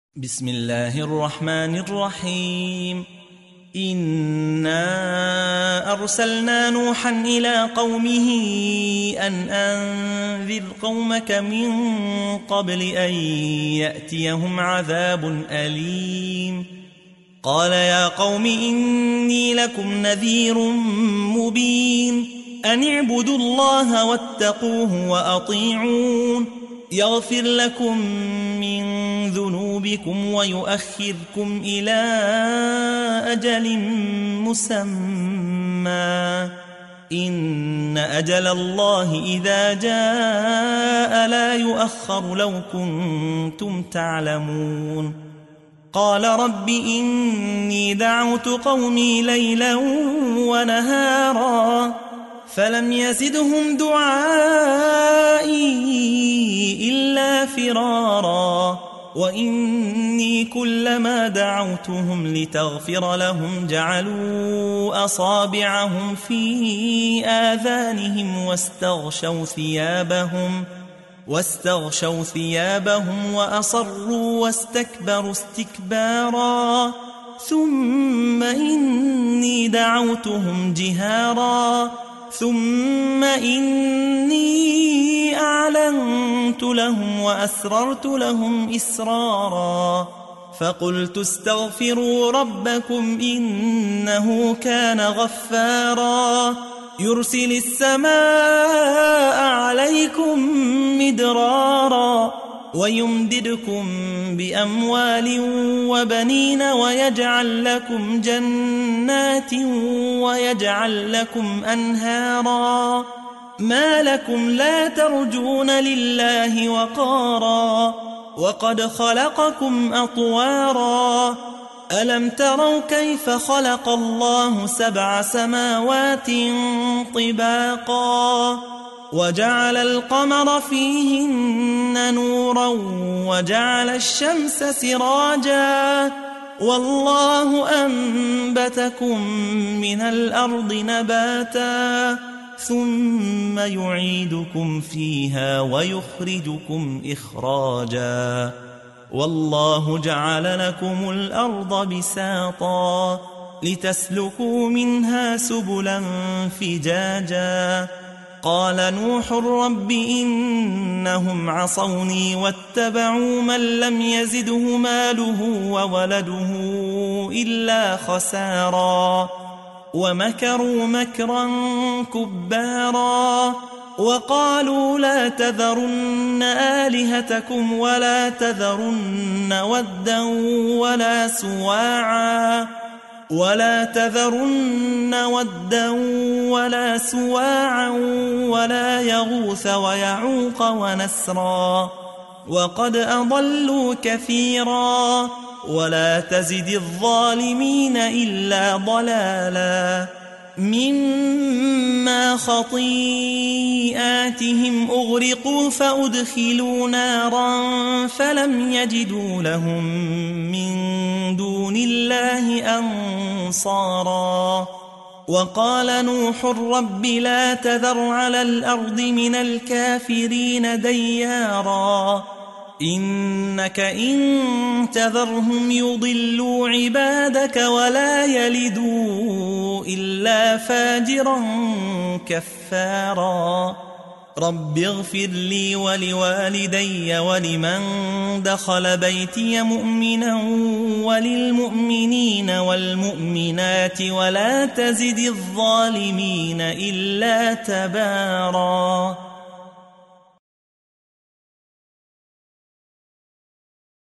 بسم الله الرحمن الرحيم. إنا أرسلنا نوحا إلى قومه أن أنذر قومك من قبل أن يأتيهم عذاب أليم. قال يا قوم إني لكم نذير مبين أن اعبدوا الله واتقوه وأطيعون يغفر لكم من ذنوبكم ويؤخركم إلى أجل مسمى إن أجل الله إذا جاء لا يؤخر لو كنتم تعلمون. قال رب إني دعوت قومي ليلا ونهارا فلم يزدهم دعائي إلا فرارا وإني كلما دعوتهم لتغفر لهم جعلوا أصابعهم في آذانهم واستغشوا ثيابهم وأصروا واستكبروا استكبارا ثم إني دعوتهم جهارا ثم إني أعلنت لهم وأسررت لهم إسرارا فقلت استغفروا ربكم إنه كان غفارا يرسل السماء عليكم مدرارا ويمددكم بأموال وبنين ويجعل لكم جنات ويجعل لكم أنهارا ما لكم لا ترجون لله وقارا وقد خلقكم أطوارا ألم تروا كيف خلق الله 7 سماوات طباقا وجعل القمر فيهن نورا وجعل الشمس سراجا والله أنبتكم من الأرض نباتا ثم يعيدكم فيها ويخرجكم إخراجا والله جعل لكم الأرض بساطا لتسلكوا منها سبلا فجاجا قال نوح رب إنهم عصوني واتبعوا من لم يزده ماله وولده إلا خسارا ومكروا مكرا كبارا وقالوا لا تذرن آلهتكم ولا تذرن ودا ولا سواعا ولا يغوث ويعوق ونسرا وقد أضلوا كثيرا ولا تزد الظالمين إلا ضلالا مما خطيئاتهم أغرقوا فأدخلوا نارا فلم يجدوا لهم من دون الله أنصارا وقال نوح رب لا تذر على الأرض من الكافرين ديارا إنك إن تذرهم يضلوا عبادك ولا يلدوا إلا فاجرا كفارا رب اغفر لي ولوالدي ولمن دخل بيتي مؤمنا وللمؤمنين والمؤمنات ولا تزد الظالمين إلا تبارا.